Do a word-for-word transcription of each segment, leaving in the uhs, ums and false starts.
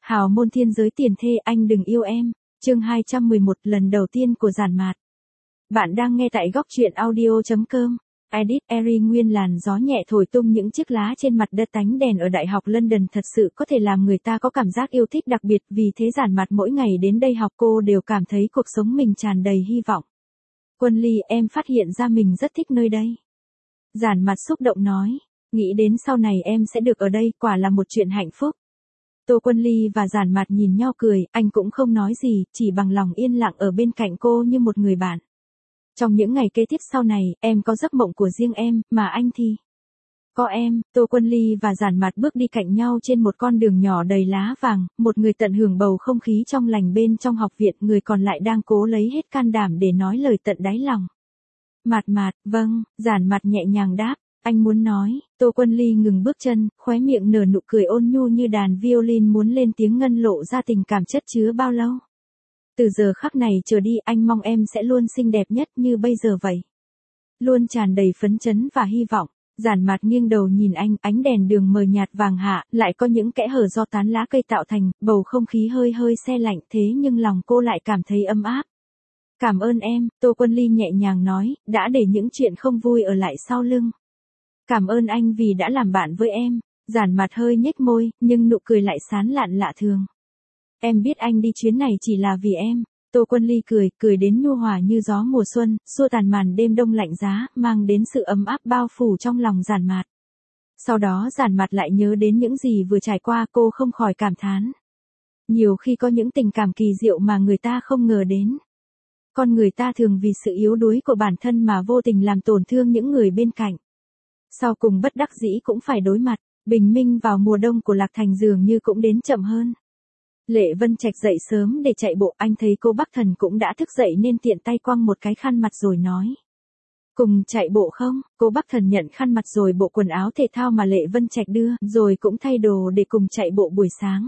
Hào môn thiên giới tiền thê anh đừng yêu em, chương hai trăm mười một lần đầu tiên của Giản Mạt. Bạn đang nghe tại góc truyện audio chấm com. Edit Eri nguyên làn gió nhẹ thổi tung những chiếc lá trên mặt đất, ánh đèn ở Đại học London thật sự có thể làm người ta có cảm giác yêu thích đặc biệt, vì thế Giản Mạt mỗi ngày đến đây học cô đều cảm thấy cuộc sống mình tràn đầy hy vọng. Quân Ly, em phát hiện ra mình rất thích nơi đây. Giản Mạt xúc động nói, nghĩ đến sau này em sẽ được ở đây, quả là một chuyện hạnh phúc. Tô Quân Ly và Giản Mạt nhìn nhau cười, anh cũng không nói gì, chỉ bằng lòng yên lặng ở bên cạnh cô như một người bạn. Trong những ngày kế tiếp sau này, em có giấc mộng của riêng em, mà anh thì có em. Tô Quân Ly và Giản Mạt bước đi cạnh nhau trên một con đường nhỏ đầy lá vàng, một người tận hưởng bầu không khí trong lành bên trong học viện, người còn lại đang cố lấy hết can đảm để nói lời tận đáy lòng. Mạt Mạt, vâng, Giản Mạt nhẹ nhàng đáp. Anh muốn nói. Tô Quân Ly ngừng bước chân, khóe miệng nở nụ cười ôn nhu như đàn violin muốn lên tiếng ngân lộ ra tình cảm chất chứa bao lâu. Từ giờ khắc này trở đi, anh mong em sẽ luôn xinh đẹp nhất như bây giờ vậy. Luôn tràn đầy phấn chấn và hy vọng. Giản Mạt nghiêng đầu nhìn anh, ánh đèn đường mờ nhạt vàng hạ, lại có những kẽ hở do tán lá cây tạo thành, bầu không khí hơi hơi se lạnh, thế nhưng lòng cô lại cảm thấy ấm áp. Cảm ơn em, Tô Quân Ly nhẹ nhàng nói, đã để những chuyện không vui ở lại sau lưng. Cảm ơn anh vì đã làm bạn với em. Giản Mạt hơi nhếch môi, nhưng nụ cười lại sán lạn lạ thường. Em biết anh đi chuyến này chỉ là vì em. Tô Quân Ly cười, cười đến nhu hòa như gió mùa xuân, xua tàn màn đêm đông lạnh giá, mang đến sự ấm áp bao phủ trong lòng Giản Mạt. Sau đó Giản Mạt lại nhớ đến những gì vừa trải qua, cô không khỏi cảm thán. Nhiều khi có những tình cảm kỳ diệu mà người ta không ngờ đến. Con người ta thường vì sự yếu đuối của bản thân mà vô tình làm tổn thương những người bên cạnh. Sau cùng bất đắc dĩ cũng phải đối mặt, bình minh vào mùa đông của Lạc Thành dường như cũng đến chậm hơn. Lệ Vân Trạch dậy sớm để chạy bộ, anh thấy cô Bắc Thần cũng đã thức dậy nên tiện tay quăng một cái khăn mặt rồi nói. Cùng chạy bộ không? Cô Bắc Thần nhận khăn mặt rồi bộ quần áo thể thao mà Lệ Vân Trạch đưa, rồi cũng thay đồ để cùng chạy bộ buổi sáng.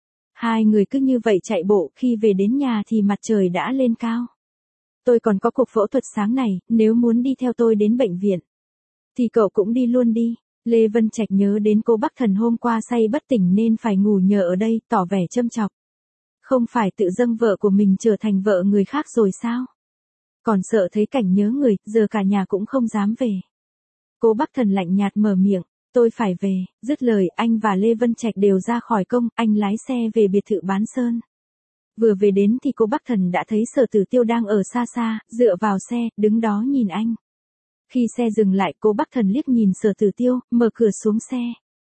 Hai người cứ như vậy chạy bộ, khi về đến nhà thì mặt trời đã lên cao. Tôi còn có cuộc phẫu thuật sáng này, nếu muốn đi theo tôi đến bệnh viện thì cậu cũng đi luôn đi. Lê Vân Trạch nhớ đến cô Bắc Thần hôm qua say bất tỉnh nên phải ngủ nhờ ở đây, tỏ vẻ châm chọc. Không phải tự dâng vợ của mình trở thành vợ người khác rồi sao? Còn sợ thấy cảnh nhớ người, giờ cả nhà cũng không dám về. Cô Bắc Thần lạnh nhạt mở miệng, tôi phải về. Dứt lời, anh và Lê Vân Trạch đều ra khỏi công, anh lái xe về biệt thự Bán Sơn. Vừa về đến thì cô Bắc Thần đã thấy Sở Tử Tiêu đang ở xa xa, dựa vào xe, đứng đó nhìn anh. Khi xe dừng lại, cô Bắc Thần liếc nhìn Sở Tử Tiêu, mở cửa xuống xe.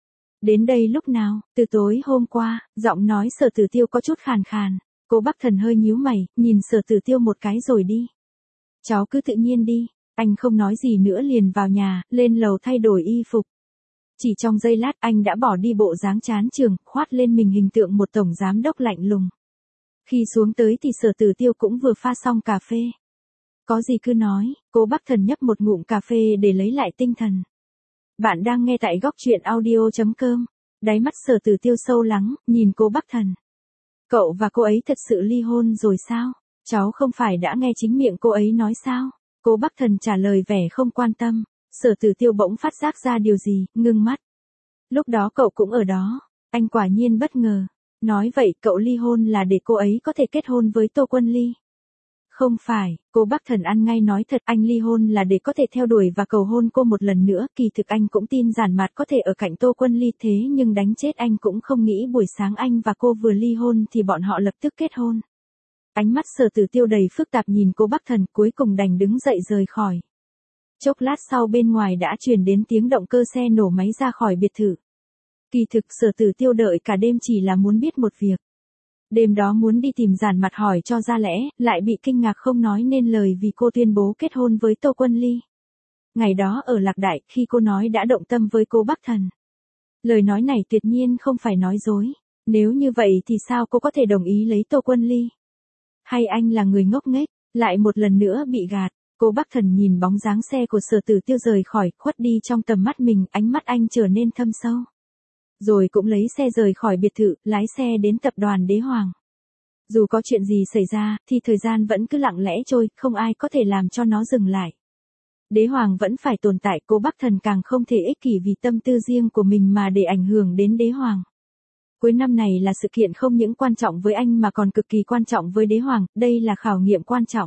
Đến đây lúc nào? Từ tối hôm qua. Giọng nói Sở Tử Tiêu có chút khàn khàn. Cô Bắc Thần hơi nhíu mày, nhìn Sở Tử Tiêu một cái rồi đi. Cháu cứ tự nhiên đi. Anh không nói gì nữa liền vào nhà, lên lầu thay đổi y phục. Chỉ trong giây lát anh đã bỏ đi bộ dáng chán chường, khoát lên mình hình tượng một tổng giám đốc lạnh lùng. Khi xuống tới thì Sở Tử Tiêu cũng vừa pha xong cà phê. Có gì cứ nói. Cô Bắc Thần nhấp một ngụm cà phê để lấy lại tinh thần. Bạn đang nghe tại góc truyện audio chấm com. Đáy mắt Sở Tử Tiêu sâu lắng, nhìn cô Bắc Thần. Cậu và cô ấy thật sự ly hôn rồi sao? Cháu không phải đã nghe chính miệng cô ấy nói sao? Cô Bắc Thần trả lời vẻ không quan tâm. Sở Tử Tiêu bỗng phát giác ra điều gì, ngưng mắt. Lúc đó cậu cũng ở đó. Anh quả nhiên bất ngờ. Nói vậy cậu ly hôn là để cô ấy có thể kết hôn với Tô Quân Ly. Không phải, cô Bắc Thần ăn ngay nói thật, anh ly hôn là để có thể theo đuổi và cầu hôn cô một lần nữa, kỳ thực anh cũng tin Giản Mạt có thể ở cạnh Tô Quân Ly, thế nhưng đánh chết anh cũng không nghĩ buổi sáng anh và cô vừa ly hôn thì bọn họ lập tức kết hôn. Ánh mắt Sở Tử Tiêu đầy phức tạp nhìn cô Bắc Thần, cuối cùng đành đứng dậy rời khỏi. Chốc lát sau bên ngoài đã truyền đến tiếng động cơ xe nổ máy ra khỏi biệt thự. Kỳ thực Sở Tử Tiêu đợi cả đêm chỉ là muốn biết một việc. Đêm đó muốn đi tìm Giản Mạt hỏi cho ra lẽ, lại bị kinh ngạc không nói nên lời vì cô tuyên bố kết hôn với Tô Quân Ly. Ngày đó ở Lạc Đại, khi cô nói đã động tâm với cô Bắc Thần. Lời nói này tuyệt nhiên không phải nói dối. Nếu như vậy thì sao cô có thể đồng ý lấy Tô Quân Ly? Hay anh là người ngốc nghếch, lại một lần nữa bị gạt? Cô Bắc Thần nhìn bóng dáng xe của Sở Tử Tiêu rời khỏi, khuất đi trong tầm mắt mình, ánh mắt anh trở nên thâm sâu. Rồi cũng lấy xe rời khỏi biệt thự, lái xe đến tập đoàn Đế Hoàng. Dù có chuyện gì xảy ra, thì thời gian vẫn cứ lặng lẽ trôi, không ai có thể làm cho nó dừng lại. Đế Hoàng vẫn phải tồn tại, cô Bắc Thần càng không thể ích kỷ vì tâm tư riêng của mình mà để ảnh hưởng đến Đế Hoàng. Cuối năm này là sự kiện không những quan trọng với anh mà còn cực kỳ quan trọng với đế hoàng, đây là khảo nghiệm quan trọng.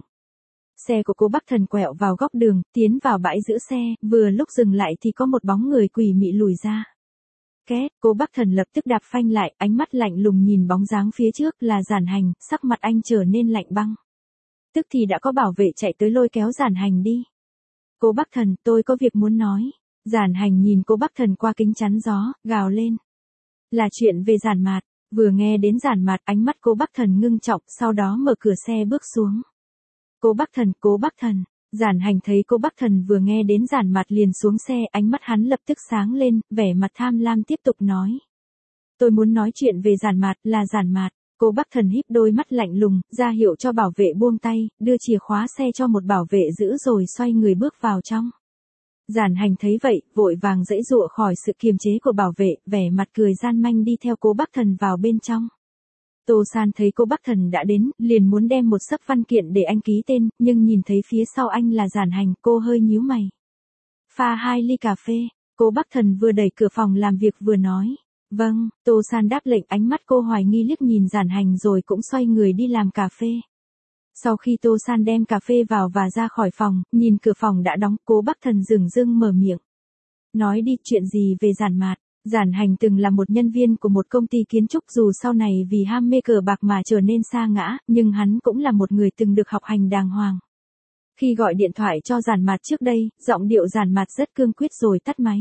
Xe của cô Bắc Thần quẹo vào góc đường, tiến vào bãi giữ xe, vừa lúc dừng lại thì có một bóng người quỷ mị lùi ra. Két, cô Bắc Thần lập tức đạp phanh lại, ánh mắt lạnh lùng nhìn bóng dáng phía trước là Giản Hành, sắc mặt anh trở nên lạnh băng. Tức thì đã có bảo vệ chạy tới lôi kéo Giản Hành đi. Cô Bắc Thần, tôi có việc muốn nói. Giản Hành nhìn cô Bắc Thần qua kính chắn gió, gào lên. Là chuyện về Giản Mạt. Vừa nghe đến Giản Mạt, ánh mắt cô Bắc Thần ngưng trọng, sau đó mở cửa xe bước xuống. Cô Bắc Thần, cô Bắc Thần. Giản Hành thấy cô Bắc Thần vừa nghe đến Giản Mạt liền xuống xe, ánh mắt hắn lập tức sáng lên, vẻ mặt tham lam tiếp tục nói. Tôi muốn nói chuyện về Giản Mạt, là Giản Mạt. Cô Bắc Thần híp đôi mắt lạnh lùng, ra hiệu cho bảo vệ buông tay, đưa chìa khóa xe cho một bảo vệ giữ rồi xoay người bước vào trong. Giản Hành thấy vậy, vội vàng giãy giụa khỏi sự kiềm chế của bảo vệ, vẻ mặt cười gian manh đi theo cô Bắc Thần vào bên trong. Tô San thấy cô Bắc Thần đã đến, liền muốn đem một sấp văn kiện để anh ký tên, nhưng nhìn thấy phía sau anh là Giản Hành, cô hơi nhíu mày. Pha hai ly cà phê, cô Bắc Thần vừa đẩy cửa phòng làm việc vừa nói. Vâng, Tô San đáp lệnh, ánh mắt cô hoài nghi liếc nhìn Giản Hành rồi cũng xoay người đi làm cà phê. Sau khi Tô San đem cà phê vào và ra khỏi phòng, nhìn cửa phòng đã đóng, cô Bắc Thần dửng dưng mở miệng. Nói đi, chuyện gì về Giản Mạt? Giản Hành từng là một nhân viên của một công ty kiến trúc, dù sau này vì ham mê cờ bạc mà trở nên sa ngã, nhưng hắn cũng là một người từng được học hành đàng hoàng. Khi gọi điện thoại cho Giản Mạt trước đây, giọng điệu Giản Mạt rất cương quyết rồi tắt máy.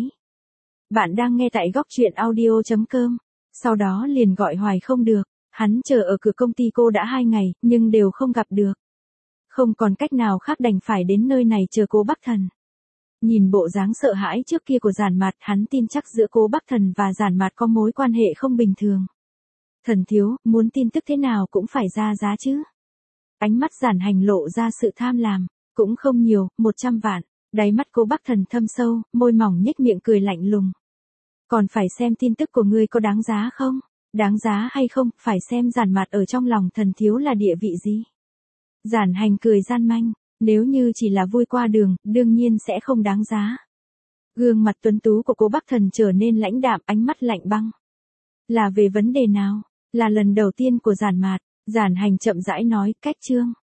Bạn đang nghe tại góc truyện audio chấm com. Sau đó liền gọi hoài không được. Hắn chờ ở cửa công ty cô đã hai ngày, nhưng đều không gặp được. Không còn cách nào khác đành phải đến nơi này chờ cô Bắc Thần. Nhìn bộ dáng sợ hãi trước kia của Giản Mạt, hắn tin chắc giữa cô Bắc Thần và Giản Mạt có mối quan hệ không bình thường. Thần thiếu, muốn tin tức thế nào cũng phải ra giá chứ. Ánh mắt Giản Hành lộ ra sự tham lam, cũng không nhiều, một trăm vạn. Đáy mắt cô Bắc Thần thâm sâu, môi mỏng nhếch miệng cười lạnh lùng. Còn phải xem tin tức của ngươi có đáng giá không? Đáng giá hay không, phải xem Giản Mạt ở trong lòng thần thiếu là địa vị gì. Giản Hành cười gian manh, nếu như chỉ là vui qua đường, đương nhiên sẽ không đáng giá. Gương mặt tuấn tú của cô Bắc Thần trở nên lãnh đạm, ánh mắt lạnh băng. Là về vấn đề nào? Là lần đầu tiên của Giản Mạt. Giản Hành chậm rãi nói, cách chương.